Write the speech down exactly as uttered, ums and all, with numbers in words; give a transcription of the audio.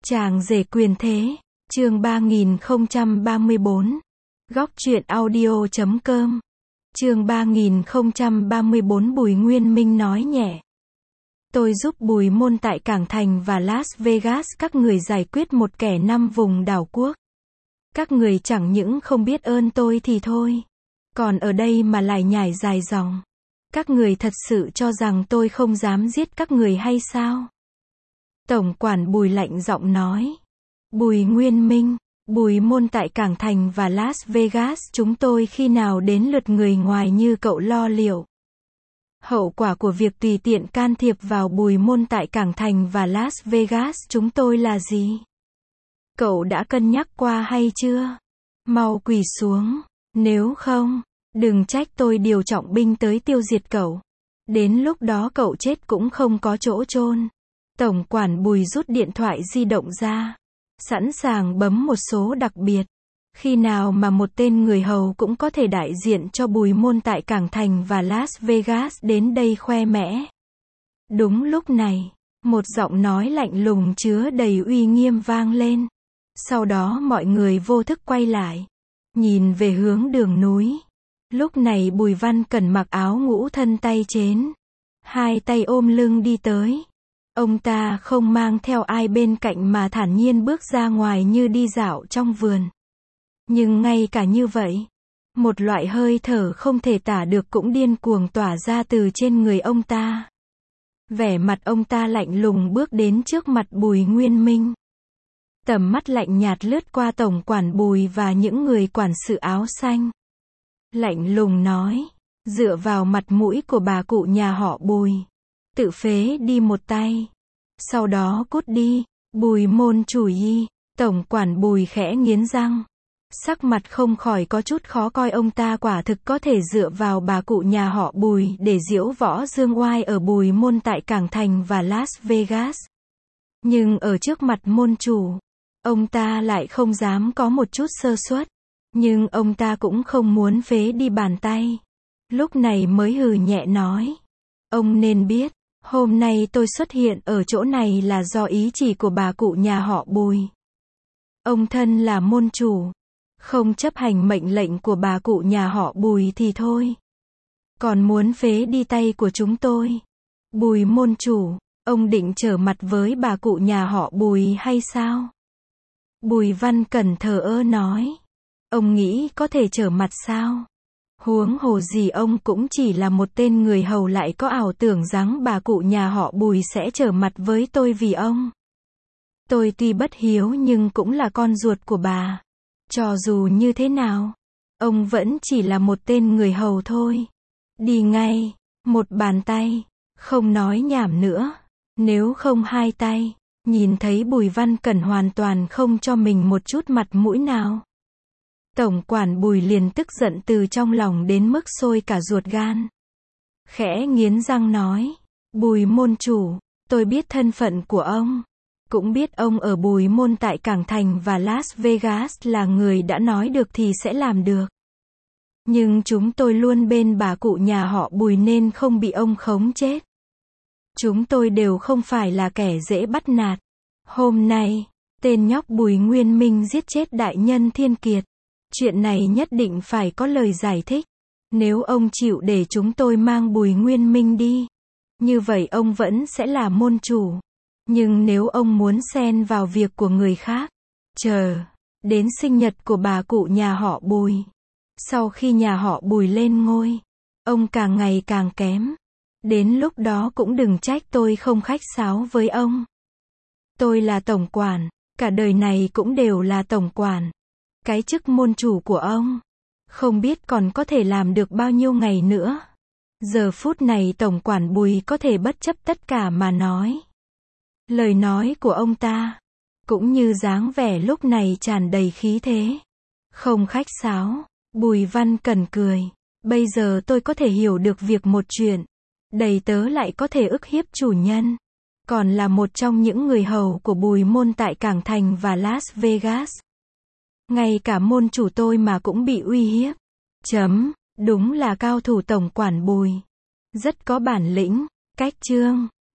Chàng rể quyền thế, chương ba nghìn không trăm ba mươi bốn. Góc truyện audio chấm com. Chương ba nghìn không trăm ba mươi bốn. Bùi Nguyên Minh nói nhẹ. Tôi giúp Bùi Môn tại Cảng Thành và Las Vegas các người giải quyết một kẻ năm vùng đảo quốc. Các người chẳng những không biết ơn tôi thì thôi, còn ở đây mà lại nhải dài dòng. Các người thật sự cho rằng tôi không dám giết các người hay sao? Tổng quản Bùi lạnh giọng nói. Bùi Nguyên Minh, Bùi Môn tại Cảng Thành và Las Vegas chúng tôi khi nào đến lượt người ngoài như cậu lo liệu. Hậu quả của việc tùy tiện can thiệp vào Bùi Môn tại Cảng Thành và Las Vegas chúng tôi là gì? Cậu đã cân nhắc qua hay chưa? Mau quỳ xuống, nếu không, đừng trách tôi điều trọng binh tới tiêu diệt cậu. Đến lúc đó cậu chết cũng không có chỗ chôn. Tổng quản Bùi rút điện thoại di động ra, sẵn sàng bấm một số đặc biệt. Khi nào mà một tên người hầu cũng có thể đại diện cho Bùi Môn tại Cảng Thành và Las Vegas đến đây khoe mẽ. Đúng lúc này, một giọng nói lạnh lùng chứa đầy uy nghiêm vang lên. Sau đó mọi người vô thức quay lại, nhìn về hướng đường núi. Lúc này Bùi Văn Cẩn mặc áo ngũ thân tay trến, hai tay ôm lưng đi tới. Ông ta không mang theo ai bên cạnh mà thản nhiên bước ra ngoài như đi dạo trong vườn. Nhưng ngay cả như vậy, một loại hơi thở không thể tả được cũng điên cuồng tỏa ra từ trên người ông ta. Vẻ mặt ông ta lạnh lùng bước đến trước mặt Bùi Nguyên Minh. Tầm mắt lạnh nhạt lướt qua tổng quản Bùi và những người quản sự áo xanh. Lạnh lùng nói, dựa vào mặt mũi của bà cụ nhà họ Bùi, tự phế đi một tay. Sau đó cút đi, Bùi Môn chủ y. Tổng quản Bùi khẽ nghiến răng. Sắc mặt không khỏi có chút khó coi, ông ta quả thực có thể dựa vào bà cụ nhà họ Bùi để diễu võ dương oai ở Bùi Môn tại Cảng Thành và Las Vegas. Nhưng ở trước mặt môn chủ, ông ta lại không dám có một chút sơ suất. Nhưng ông ta cũng không muốn phế đi bàn tay. Lúc này mới hừ nhẹ nói. Ông nên biết, hôm nay tôi xuất hiện ở chỗ này là do ý chỉ của bà cụ nhà họ Bùi. Ông thân là môn chủ, không chấp hành mệnh lệnh của bà cụ nhà họ Bùi thì thôi, còn muốn phế đi tay của chúng tôi. Bùi môn chủ, ông định trở mặt với bà cụ nhà họ Bùi hay sao? Bùi Văn Cẩn thờ ơ nói. Ông nghĩ có thể trở mặt sao? Huống hồ gì ông cũng chỉ là một tên người hầu, lại có ảo tưởng rằng bà cụ nhà họ Bùi sẽ trở mặt với tôi vì ông. Tôi tuy bất hiếu nhưng cũng là con ruột của bà. Cho dù như thế nào, ông vẫn chỉ là một tên người hầu thôi. Đi ngay, một bàn tay, không nói nhảm nữa. Nếu không hai tay. Nhìn thấy Bùi Văn Cẩn hoàn toàn không cho mình một chút mặt mũi nào, tổng quản Bùi liền tức giận từ trong lòng đến mức sôi cả ruột gan. Khẽ nghiến răng nói, Bùi môn chủ, tôi biết thân phận của ông, cũng biết ông ở Bùi Môn tại Cảng Thành và Las Vegas là người đã nói được thì sẽ làm được. Nhưng chúng tôi luôn bên bà cụ nhà họ Bùi nên không bị ông khống chết. Chúng tôi đều không phải là kẻ dễ bắt nạt. Hôm nay, tên nhóc Bùi Nguyên Minh giết chết đại nhân Thiên Kiệt. Chuyện này nhất định phải có lời giải thích. Nếu ông chịu để chúng tôi mang Bùi Nguyên Minh đi, như vậy ông vẫn sẽ là môn chủ. Nhưng nếu ông muốn xen vào việc của người khác, chờ đến sinh nhật của bà cụ nhà họ Bùi, sau khi nhà họ Bùi lên ngôi, ông càng ngày càng kém. Đến lúc đó cũng đừng trách tôi không khách sáo với ông. Tôi là tổng quản, cả đời này cũng đều là tổng quản. Cái chức môn chủ của ông, không biết còn có thể làm được bao nhiêu ngày nữa. Giờ phút này tổng quản Bùi có thể bất chấp tất cả mà nói. Lời nói của ông ta, cũng như dáng vẻ lúc này tràn đầy khí thế. Không khách sáo, Bùi Văn Cẩn cười. Bây giờ tôi có thể hiểu được việc một chuyện. Đầy tớ lại có thể ức hiếp chủ nhân. Còn là một trong những người hầu của Bùi Môn tại Cảng Thành và Las Vegas. Ngay cả môn chủ tôi mà cũng bị uy hiếp. Chấm, đúng là cao thủ tổng quản Bùi. Rất có bản lĩnh. Cách chương.